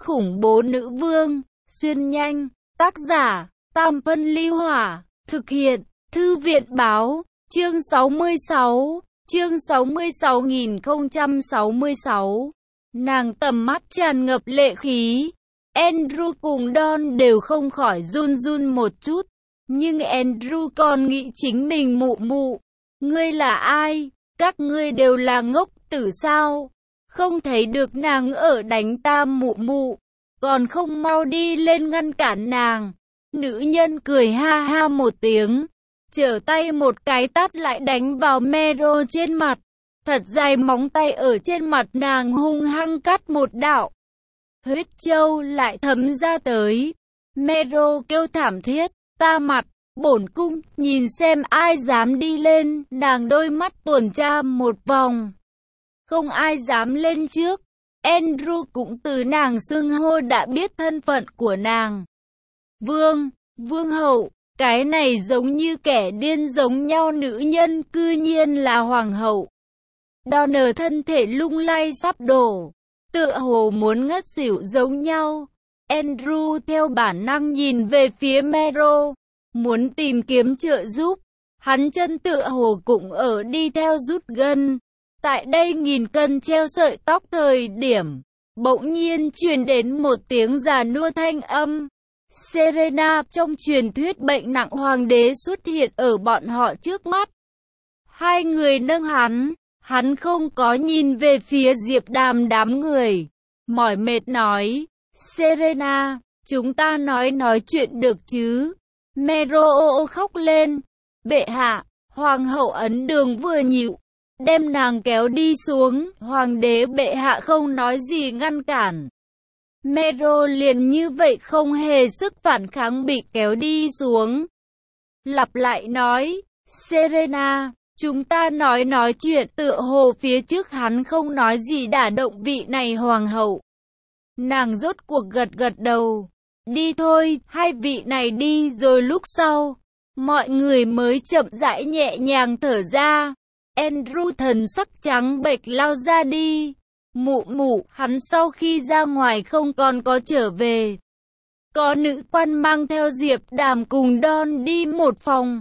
khủng bố nữ vương, xuyên nhanh, tác giả, Tam Phân Ly Hỏa, thực hiện, Thư viện Báo, chương 66, chương 66.066. Nàng tầm mắt tràn ngập lệ khí. Andrew cùng Don đều không khỏi run run một chút. Nhưng Andrew còn nghĩ chính mình mụ mụ. Ngươi là ai? Các ngươi đều là ngốc tử sao? Không thấy được nàng ở đánh ta mụ mụ. Còn không mau đi lên ngăn cản nàng. Nữ nhân cười ha ha một tiếng. Trở tay một cái tát lại đánh vào Mero trên mặt. Thật dài móng tay ở trên mặt nàng hung hăng cắt một đạo. Huyết châu lại thấm ra tới. Mero kêu thảm thiết, ta mặt, bổn cung, nhìn xem ai dám đi lên. Nàng đôi mắt tuần tra một vòng. Không ai dám lên trước. Andrew cũng từ nàng xưng hô đã biết thân phận của nàng. Vương, vương hậu, cái này giống như kẻ điên giống nhau nữ nhân cư nhiên là hoàng hậu. Donner thân thể lung lay sắp đổ, tựa hồ muốn ngất xỉu giống nhau. Andrew theo bản năng nhìn về phía Mero, muốn tìm kiếm trợ giúp. Hắn chân tựa hồ cũng ở đi theo rút gân. Tại đây 1000 cân treo sợi tóc thời điểm, bỗng nhiên truyền đến một tiếng già nua thanh âm. Serena trong truyền thuyết bệnh nặng hoàng đế xuất hiện ở bọn họ trước mắt. Hai người nâng hắn không có nhìn về phía Diệp Đàm đám người. Mỏi mệt nói, Serena, chúng ta nói chuyện được chứ? Mero khóc lên. Bệ hạ, hoàng hậu ấn đường vừa nhịu, đem nàng kéo đi xuống. Hoàng đế bệ hạ không nói gì ngăn cản. Mero liền như vậy không hề sức phản kháng bị kéo đi xuống. Lặp lại nói, Serena, chúng ta nói chuyện. Tựa hồ phía trước hắn không nói gì đả động vị này hoàng hậu. Nàng rốt cuộc gật đầu. Đi thôi, hai vị này đi rồi lúc sau. Mọi người mới chậm rãi nhẹ nhàng thở ra. Andrew thần sắc trắng bệch lao ra đi. Mụ, hắn sau khi ra ngoài không còn có trở về. Có nữ quan mang theo Diệp Đàm cùng Don đi một phòng,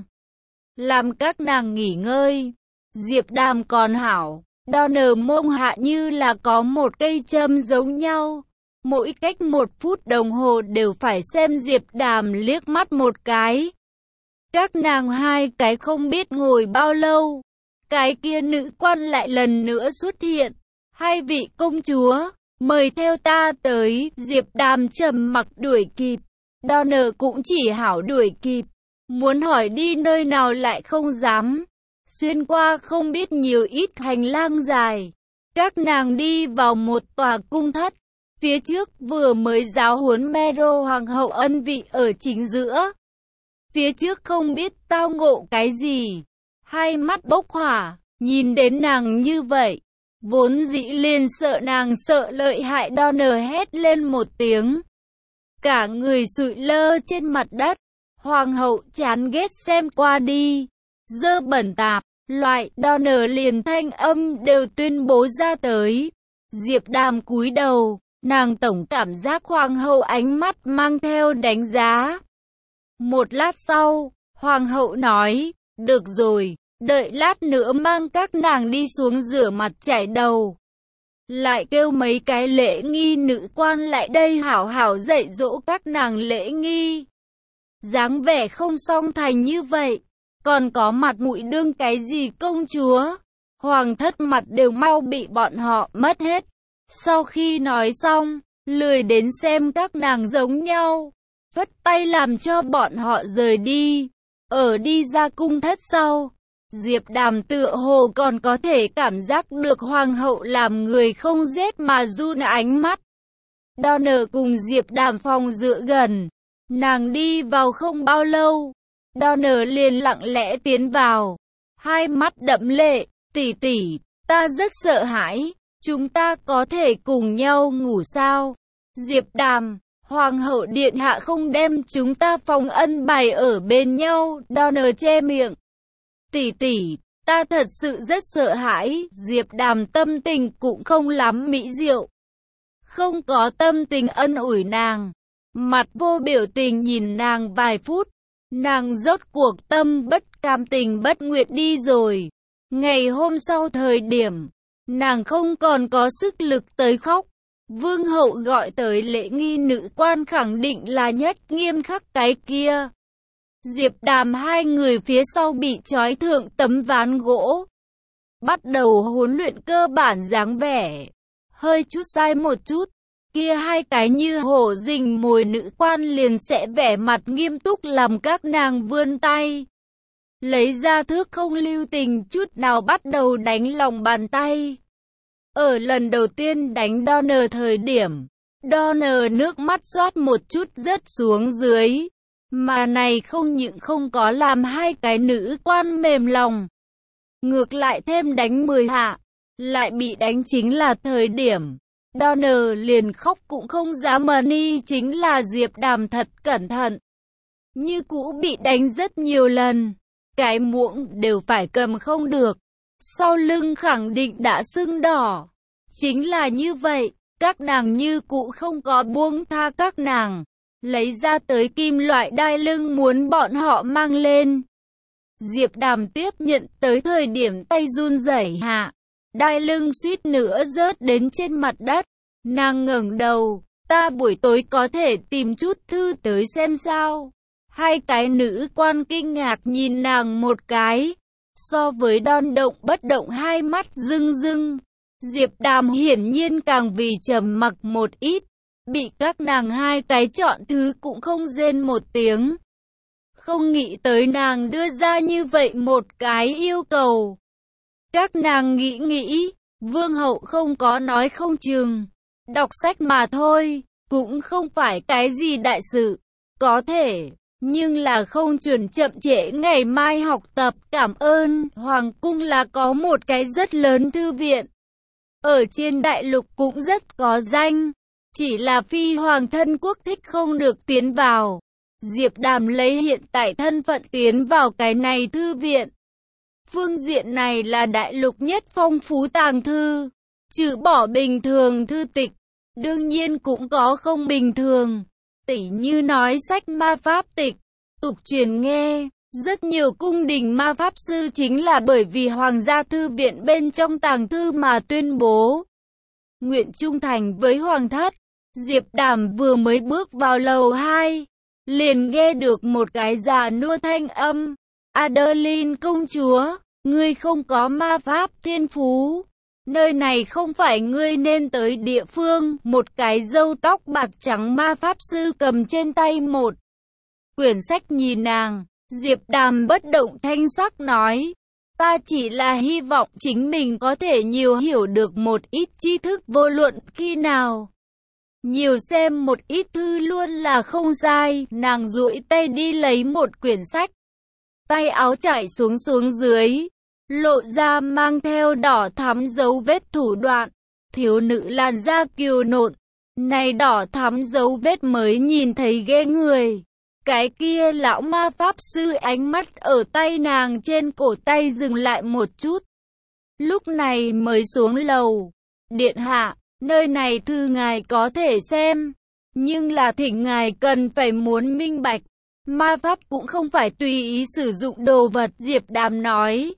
làm các nàng nghỉ ngơi. Diệp Đàm còn hảo, Donner mông hạ như là có một cây châm giống nhau. Mỗi cách 1 phút đồng hồ đều phải xem Diệp Đàm liếc mắt một cái. Các nàng hai cái không biết ngồi bao lâu. Cái kia nữ quan lại lần nữa xuất hiện. Hai vị công chúa, mời theo ta tới. Diệp Đàm trầm mặc đuổi kịp. Donner cũng chỉ hảo đuổi kịp. Muốn hỏi đi nơi nào lại không dám. Xuyên qua không biết nhiều ít hành lang dài. Các nàng đi vào một tòa cung thất. Phía trước vừa mới giáo huấn Mero hoàng hậu ân vị ở chính giữa. Phía trước không biết tao ngộ cái gì. Hai mắt bốc hỏa, nhìn đến nàng như vậy. Vốn dĩ liền sợ nàng sợ lợi hại. Donner hét lên một tiếng. Cả người sụi lơ trên mặt đất. Hoàng hậu chán ghét xem qua đi. Dơ bẩn tạp, loại Donner liền thanh âm đều tuyên bố ra tới. Diệp Đàm cúi đầu, nàng tổng cảm giác hoàng hậu ánh mắt mang theo đánh giá. Một lát sau, hoàng hậu nói, được rồi, đợi lát nữa mang các nàng đi xuống rửa mặt chải đầu. Lại kêu mấy cái lễ nghi nữ quan lại đây hảo hảo dạy dỗ các nàng lễ nghi. Dáng vẻ không song thành như vậy, còn có mặt mũi đương cái gì công chúa. Hoàng thất mặt đều mau bị bọn họ mất hết. Sau khi nói xong, lười đến xem các nàng giống nhau, vất tay làm cho bọn họ rời đi. Ở đi ra cung thất sau, Diệp Đàm tựa hồ còn có thể cảm giác được hoàng hậu làm người không rét mà run ánh mắt. Donner cùng Diệp Đàm phòng dựa gần. Nàng đi vào không bao lâu, Donner liền lặng lẽ tiến vào. Hai mắt đẫm lệ, tỷ, ta rất sợ hãi. Chúng ta có thể cùng nhau ngủ sao? Diệp Đàm, hoàng hậu điện hạ không đem chúng ta phòng ân bày ở bên nhau. Donner che miệng. Tỷ, ta thật sự rất sợ hãi. Diệp Đàm tâm tình cũng không lắm mỹ diệu. không có tâm tình ân ủi nàng. Mặt vô biểu tình nhìn nàng vài phút, nàng rốt cuộc tâm bất cam tình bất nguyện đi rồi. Ngày hôm sau thời điểm, nàng không còn có sức lực tới khóc. Vương hậu gọi tới lễ nghi nữ quan khẳng định là nhất nghiêm khắc cái kia. Diệp Đàm hai người phía sau bị trói thượng tấm ván gỗ. Bắt đầu huấn luyện cơ bản dáng vẻ. Hơi chút sai một chút, kia hai cái như hổ rình mồi nữ quan liền sẽ vẻ mặt nghiêm túc làm các nàng vươn tay. Lấy ra thước không lưu tình chút nào bắt đầu đánh lòng bàn tay. Ở lần đầu tiên đánh Donner thời điểm, Donner nước mắt rót một chút rớt xuống dưới. Mà này không những không có làm hai cái nữ quan mềm lòng. Ngược lại thêm đánh 10 hạ, lại bị đánh chính là thời điểm. Donner liền khóc cũng không dám ni chính là Diệp Đàm thật cẩn thận. Như cũ bị đánh rất nhiều lần, cái muỗng đều phải cầm không được. Sau lưng khẳng định đã sưng đỏ. Chính là như vậy, các nàng như cũ không có buông tha các nàng. Lấy ra tới kim loại đai lưng muốn bọn họ mang lên. Diệp Đàm tiếp nhận tới thời điểm tay run rẩy hạ. Đai lưng suýt nữa rớt đến trên mặt đất. Nàng ngẩng đầu, ta buổi tối có thể tìm chút thư tới xem sao. Hai cái nữ quan kinh ngạc nhìn nàng một cái. So với Đon động bất động hai mắt rưng rưng. Diệp Đàm hiển nhiên càng vì trầm mặc một ít. Bị các nàng hai cái chọn thứ cũng không rên một tiếng. Không nghĩ tới nàng đưa ra như vậy một cái yêu cầu. Các nàng nghĩ, vương hậu không có nói không chừng. Đọc sách mà thôi, cũng không phải cái gì đại sự. Có thể, nhưng là không chuẩn chậm trễ ngày mai học tập. Cảm ơn, Hoàng cung là có một cái rất lớn thư viện. Ở trên đại lục cũng rất có danh. Chỉ là phi hoàng thân quốc thích không được tiến vào. Diệp Đàm lấy hiện tại thân phận tiến vào cái này thư viện. Phương diện này là đại lục nhất phong phú tàng thư. Trừ bỏ bình thường thư tịch, đương nhiên cũng có không bình thường. Tỉ như nói sách ma pháp tịch, tục truyền nghe. Rất nhiều cung đình ma pháp sư chính là bởi vì hoàng gia thư viện bên trong tàng thư mà tuyên bố nguyện trung thành với hoàng thất. Diệp Đàm vừa mới bước vào lầu 2, liền nghe được một cái già nua thanh âm. Adeline công chúa, ngươi không có ma pháp thiên phú. Nơi này không phải ngươi nên tới địa phương. Một cái râu tóc bạc trắng ma pháp sư cầm trên tay một quyển sách nhìn nàng. Diệp Đàm bất động thanh sắc nói. Ta chỉ là hy vọng chính mình có thể nhiều hiểu được một ít tri thức vô luận khi nào. Nhiều xem một ít thư luôn là không sai. Nàng duỗi tay đi lấy một quyển sách. Tay áo chảy xuống dưới. Lộ ra mang theo đỏ thắm dấu vết thủ đoạn. Thiếu nữ làn da kiều nộn. Này đỏ thắm dấu vết mới nhìn thấy ghê người. Cái kia lão ma pháp sư ánh mắt ở tay nàng trên cổ tay dừng lại một chút. Lúc này mới xuống lầu. Điện hạ, nơi này thư ngài có thể xem. Nhưng là thỉnh ngài cần phải muốn minh bạch. Ma pháp cũng không phải tùy ý sử dụng đồ vật. Diệp Đàm nói.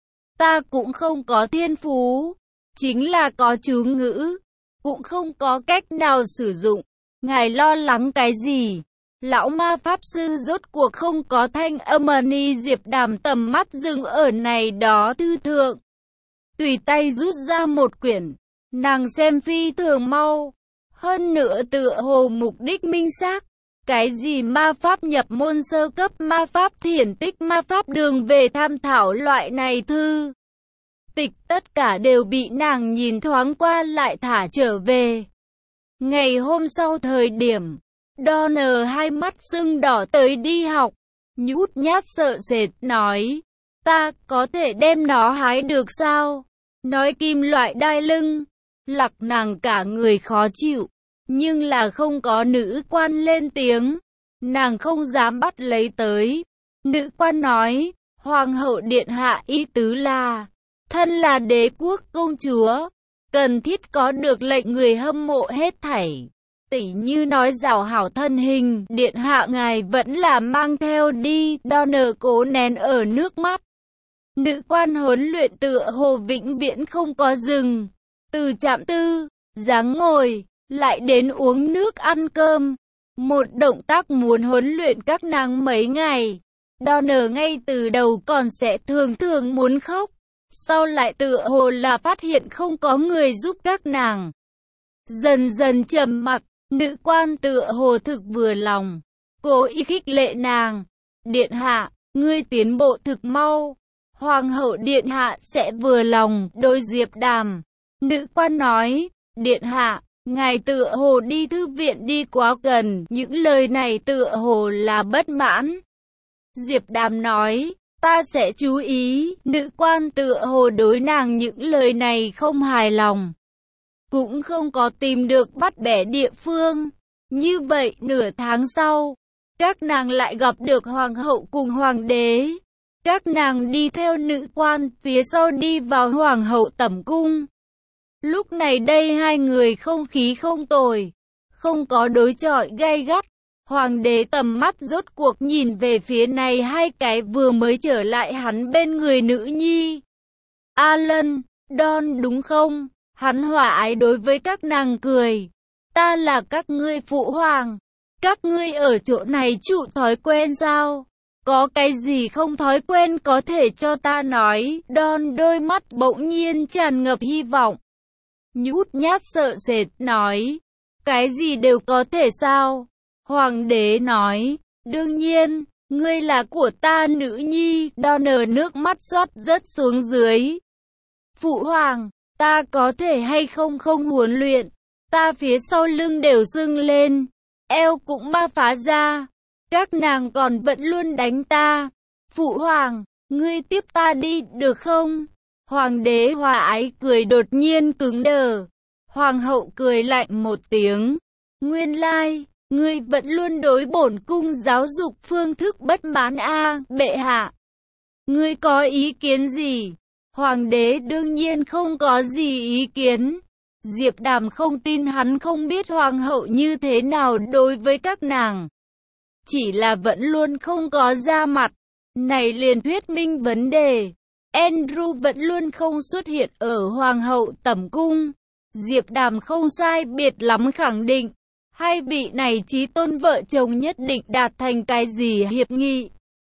Ta cũng không có thiên phú. Chính là có chú ngữ. Cũng không có cách nào sử dụng. Ngài lo lắng cái gì? Lão ma pháp sư rốt cuộc không có thanh âm ni. Diệp Đàm tầm mắt dừng ở này đó thư thượng. Tùy tay rút ra một quyển. Nàng xem phi thường mau. Hơn nữa tựa hồ mục đích minh xác. Cái gì ma pháp nhập môn sơ cấp, ma pháp thiển tích, ma pháp đường về tham thảo loại này thư tịch tất cả đều bị nàng nhìn thoáng qua lại thả trở về. Ngày hôm sau thời điểm, Donner hai mắt sưng đỏ tới đi học, nhút nhát sợ sệt nói, ta có thể đem nó hái được sao? Nói kim loại đai lưng, lặc nàng cả người khó chịu, nhưng là không có nữ quan lên tiếng, nàng không dám bắt lấy tới. Nữ quan nói, Hoàng hậu điện hạ ý tứ là, thân là đế quốc công chúa, cần thiết có được lệnh người hâm mộ hết thảy. Tỷ như nói rào hảo thân hình, điện hạ ngài vẫn là mang theo đi, Donner cố nén ở nước mắt. Nữ quan huấn luyện tựa hồ vĩnh viễn không có dừng. Từ chạm tư, dáng ngồi, lại đến uống nước ăn cơm. Một động tác muốn huấn luyện các nàng mấy ngày. Donner ngay từ đầu còn sẽ thường thường muốn khóc. Sau lại tựa hồ là phát hiện không có người giúp các nàng. Dần dần trầm mặc, nữ quan tựa hồ thực vừa lòng. Cố ý khích lệ nàng. Điện hạ, ngươi tiến bộ thực mau. Hoàng hậu điện hạ sẽ vừa lòng. Đối Diệp Đàm, nữ quan nói, điện hạ, ngài tựa hồ đi thư viện đi quá gần. Những lời này tựa hồ là bất mãn. Diệp Đàm nói, ta sẽ chú ý. Nữ quan tựa hồ đối nàng những lời này không hài lòng, cũng không có tìm được bắt bẻ địa phương. Như vậy nửa tháng sau, các nàng lại gặp được hoàng hậu cùng hoàng đế. Các nàng đi theo nữ quan phía sau đi vào hoàng hậu tẩm cung. Lúc này đây hai người không khí không tồi, không có đối chọi gay gắt. Hoàng đế tầm mắt rốt cuộc nhìn về phía này hai cái vừa mới trở lại hắn bên người nữ nhi. Alan, Don đúng không? Hắn hòa ái đối với các nàng cười. Ta là các ngươi phụ hoàng. Các ngươi ở chỗ này trụ thói quen sao? Có cái gì không thói quen có thể cho ta nói. Don đôi mắt bỗng nhiên tràn ngập hy vọng. Nhút nhát sợ sệt nói. Cái gì đều có thể sao? Hoàng đế nói. Đương nhiên, ngươi là của ta nữ nhi. Donner nước mắt rót rớt xuống dưới. Phụ hoàng, ta có thể hay không huấn luyện. Ta phía sau lưng đều sưng lên, eo cũng ma phá ra. Các nàng còn vẫn luôn đánh ta. Phụ hoàng, ngươi tiếp ta đi được không? Hoàng đế hòa ái cười đột nhiên cứng đờ. Hoàng hậu cười lạnh một tiếng. Nguyên lai, ngươi vẫn luôn đối bổn cung giáo dục phương thức bất mãn a, bệ hạ. Ngươi có ý kiến gì? Hoàng đế đương nhiên không có gì ý kiến. Diệp Đàm không tin hắn không biết hoàng hậu như thế nào đối với các nàng. Chỉ là vẫn luôn không có ra mặt. Này liền thuyết minh vấn đề. Andrew vẫn luôn không xuất hiện ở hoàng hậu tẩm cung. Diệp Đàm không sai biệt lắm khẳng định. Hai vị này chí tôn vợ chồng nhất định đạt thành cái gì hiệp nghị.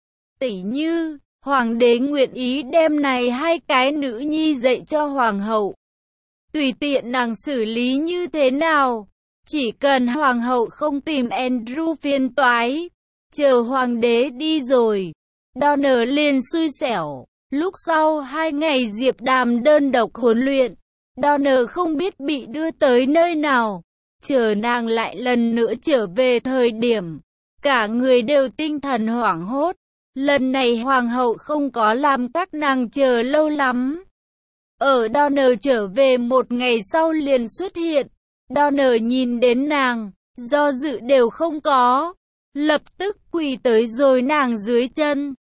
Tỉ như, hoàng đế nguyện ý đem này hai cái nữ nhi dạy cho hoàng hậu. Tùy tiện nàng xử lý như thế nào. Chỉ cần hoàng hậu không tìm Andrew phiền toái. Chờ hoàng đế đi rồi. Donner liền xui xẻo. Lúc sau 2 ngày Diệp Đàm đơn độc huấn luyện. Donner không biết bị đưa tới nơi nào. Chờ nàng lại lần nữa trở về thời điểm. Cả người đều tinh thần hoảng hốt. Lần này hoàng hậu không có làm các nàng chờ lâu lắm. Ở Donner trở về 1 ngày sau liền xuất hiện. Donner nhìn đến nàng, do dự đều không có. Lập tức quỳ tới rồi nàng dưới chân.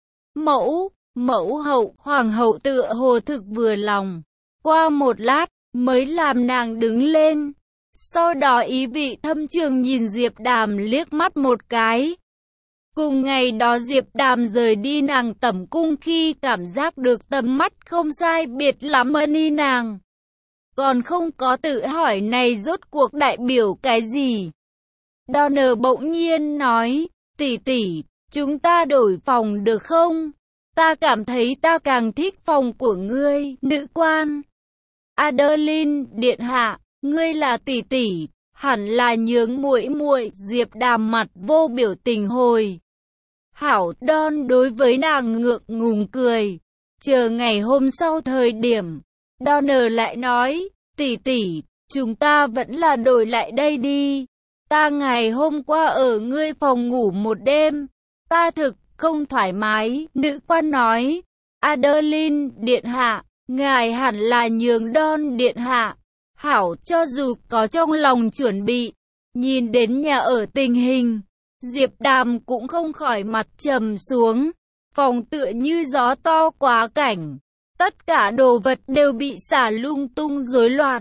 Mẫu hậu, hoàng hậu tựa hồ thực vừa lòng. Qua một lát, mới làm nàng đứng lên. Sau đó ý vị thâm trường nhìn Diệp Đàm liếc mắt một cái. Cùng ngày đó Diệp Đàm rời đi nàng tẩm cung khi cảm giác được tầm mắt không sai biệt lắm ân nàng. Còn không có tự hỏi này rốt cuộc đại biểu cái gì. Donner bỗng nhiên nói, tỷ tỷ, chúng ta đổi phòng được không? Ta cảm thấy ta càng thích phòng của ngươi, nữ quan. Adeline, điện hạ, ngươi là tỷ tỷ, hẳn là nhướng muội muội. Diệp Đàm mặt vô biểu tình hồi. Hảo, Don đối với nàng ngượng ngùng cười. Chờ ngày hôm sau thời điểm, Donner lại nói, tỷ tỷ, chúng ta vẫn là đổi lại đây đi. Ta ngày hôm qua ở ngươi phòng ngủ một đêm, ta thực không thoải mái. Nữ quan nói, Adeline, điện hạ, ngài hẳn là nhường Don điện hạ. Hảo, cho dù có trong lòng chuẩn bị, nhìn đến nhà ở tình hình, Diệp Đàm cũng không khỏi mặt trầm xuống. Phòng tựa như gió to quá cảnh. Tất cả đồ vật đều bị xả lung tung rối loạn.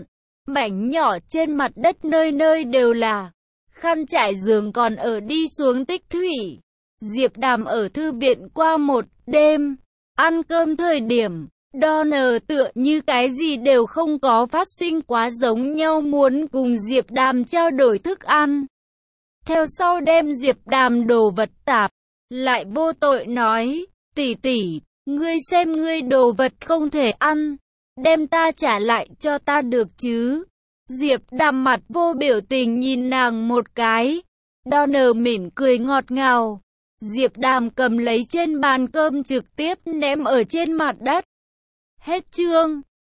Mảnh nhỏ trên mặt đất nơi nơi đều là. Khăn trải giường còn ở đi xuống tích thủy. Diệp Đàm ở thư viện qua một đêm. Ăn cơm thời điểm, Donner tựa như cái gì đều không có phát sinh quá giống nhau muốn cùng Diệp Đàm trao đổi thức ăn. Theo sau đem Diệp Đàm đồ vật tạp, lại vô tội nói, tỷ tỷ, ngươi xem ngươi đồ vật không thể ăn, đem ta trả lại cho ta được chứ. Diệp Đàm mặt vô biểu tình nhìn nàng một cái. Donner mỉm cười ngọt ngào. Diệp Đàm cầm lấy trên bàn cơm trực tiếp ném ở trên mặt đất. Hết chương.